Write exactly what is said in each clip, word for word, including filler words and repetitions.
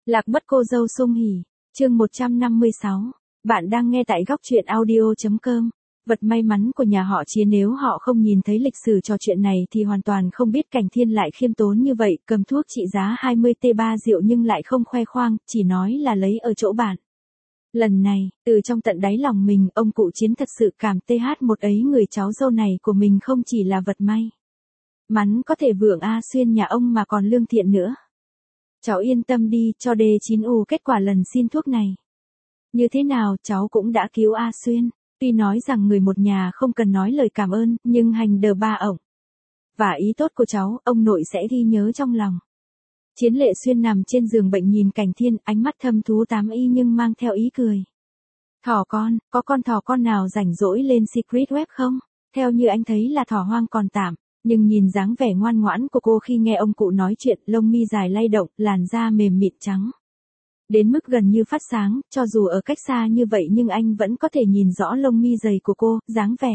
Lạc mất cô dâu Sung Hỉ, chương một trăm năm mươi sáu. Bạn đang nghe tại góc truyện audio chấm com. Vật may mắn của nhà họ Chiến, nếu họ không nhìn thấy lịch sử trò chuyện này thì hoàn toàn không biết Cảnh Thiên lại khiêm tốn như vậy, cầm thuốc trị giá hai mươi tê ba rượu nhưng lại không khoe khoang, chỉ nói là lấy ở chỗ bạn. Lần này, từ trong tận đáy lòng mình, ông cụ Chiến thật sự cảm th một ấy người cháu dâu này của mình không chỉ là vật may mắn có thể vượng A Xuyên nhà ông mà còn lương thiện nữa. Cháu yên tâm đi, cho D chín U kết quả lần xin thuốc này. Như thế nào cháu cũng đã cứu A Xuyên. Tuy nói rằng người một nhà không cần nói lời cảm ơn, nhưng hành đờ ba ổng và ý tốt của cháu, ông nội sẽ ghi nhớ trong lòng. Chiến Lệ Xuyên nằm trên giường bệnh nhìn Cảnh Thiên, ánh mắt thâm thú tám y nhưng mang theo ý cười. Thỏ con, có con thỏ con nào rảnh rỗi lên secret web không? Theo như anh thấy là thỏ hoang còn tạm, nhưng nhìn dáng vẻ ngoan ngoãn của cô khi nghe ông cụ nói chuyện, lông mi dài lay động, làn da mềm mịn trắng đến mức gần như phát sáng, cho dù ở cách xa như vậy nhưng anh vẫn có thể nhìn rõ lông mi dày của cô, dáng vẻ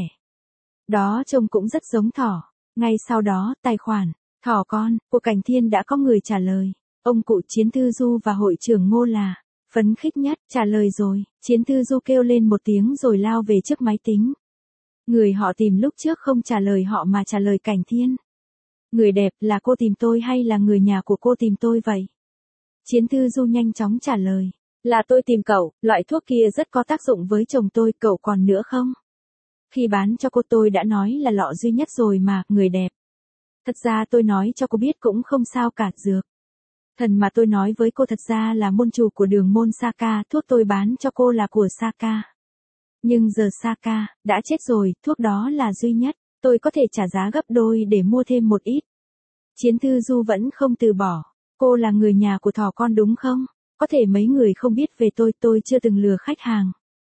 đó trông cũng rất giống thỏ. Ngay sau đó, tài khoản thỏ con của Cảnh Thiên đã có người trả lời. Ông cụ Chiến Thư Du và hội trưởng Ngô là phấn khích nhất. Trả lời rồi, Chiến Thư Du kêu lên một tiếng rồi lao về trước máy tính. Người họ tìm lúc trước không trả lời họ mà trả lời Cảnh Thiên. Người đẹp, là cô tìm tôi hay là người nhà của cô tìm tôi vậy? Chiến Thư Du nhanh chóng trả lời. Là tôi tìm cậu, loại thuốc kia rất có tác dụng với chồng tôi, cậu còn nữa không? Khi bán cho cô tôi đã nói là lọ duy nhất rồi mà, người đẹp. Thật ra tôi nói cho cô biết cũng không sao cả, dược thần mà tôi nói với cô thật ra là môn chủ của đường môn Saka, thuốc tôi bán cho cô là của Saka. Nhưng giờ Saka đã chết rồi, thuốc đó là duy nhất, tôi có thể trả giá gấp đôi để mua thêm một ít. Chiến Thư Du vẫn không từ bỏ. Cô là người nhà của thỏ con đúng không? Có thể mấy người không biết về tôi, tôi chưa từng lừa khách hàng.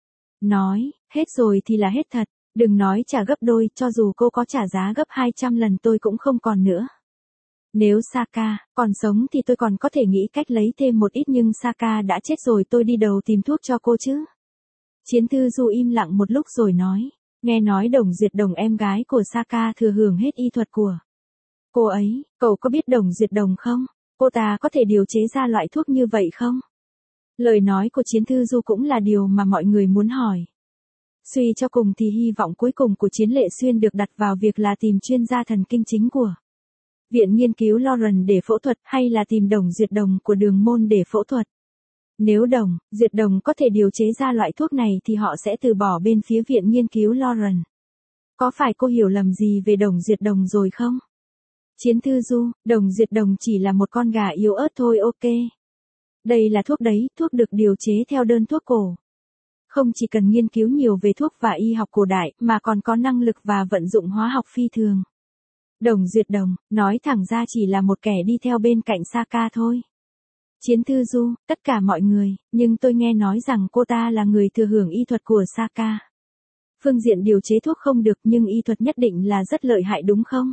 Nói, hết rồi thì là hết thật, đừng nói trả gấp đôi, cho dù cô có trả giá gấp hai trăm lần tôi cũng không còn nữa. Nếu Saka còn sống thì tôi còn có thể nghĩ cách lấy thêm một ít, nhưng Saka đã chết rồi, tôi đi đâu tìm thuốc cho cô chứ? Chiến Thư Du im lặng một lúc rồi nói, nghe nói Đồng Duyệt Đồng em gái của Saka thừa hưởng hết y thuật của cô ấy, cậu có biết Đồng Duyệt Đồng không? Cô ta có thể điều chế ra loại thuốc như vậy không? Lời nói của Chiến Thư Du cũng là điều mà mọi người muốn hỏi. Suy cho cùng thì hy vọng cuối cùng của Chiến Lệ Xuyên được đặt vào việc là tìm chuyên gia thần kinh chính của Viện Nghiên cứu Lauren để phẫu thuật, hay là tìm Đồng Duyệt Đồng của đường môn để phẫu thuật. Nếu Đồng Duyệt Đồng có thể điều chế ra loại thuốc này thì họ sẽ từ bỏ bên phía Viện Nghiên cứu Lauren. Có phải cô hiểu lầm gì về Đồng Duyệt Đồng rồi không? Chiến Thư Du, Đồng Duyệt Đồng chỉ là một con gà yếu ớt thôi, ok. Đây là thuốc đấy, thuốc được điều chế theo đơn thuốc cổ. Không chỉ cần nghiên cứu nhiều về thuốc và y học cổ đại, mà còn có năng lực và vận dụng hóa học phi thường. Đồng Duyệt Đồng, nói thẳng ra chỉ là một kẻ đi theo bên cạnh Saka thôi. Chiến Thư Du, tất cả mọi người, nhưng tôi nghe nói rằng cô ta là người thừa hưởng y thuật của Saka. Phương diện điều chế thuốc không được nhưng y thuật nhất định là rất lợi hại đúng không?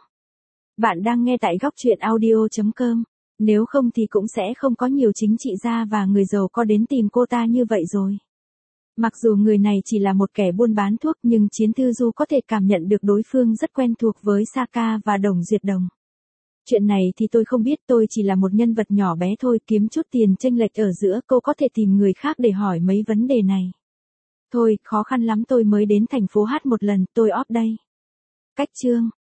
Bạn đang nghe tại góc truyện audio chấm com. Nếu không thì cũng sẽ không có nhiều chính trị gia và người giàu có đến tìm cô ta như vậy rồi. Mặc dù người này chỉ là một kẻ buôn bán thuốc nhưng Chiến Thư Du có thể cảm nhận được đối phương rất quen thuộc với Saka và Đồng Duyệt Đồng. Chuyện này thì tôi không biết, tôi chỉ là một nhân vật nhỏ bé thôi, kiếm chút tiền chênh lệch ở giữa, cô có thể tìm người khác để hỏi mấy vấn đề này. Thôi, khó khăn lắm, tôi mới đến thành phố Hát một lần, tôi off đây. Cách chương.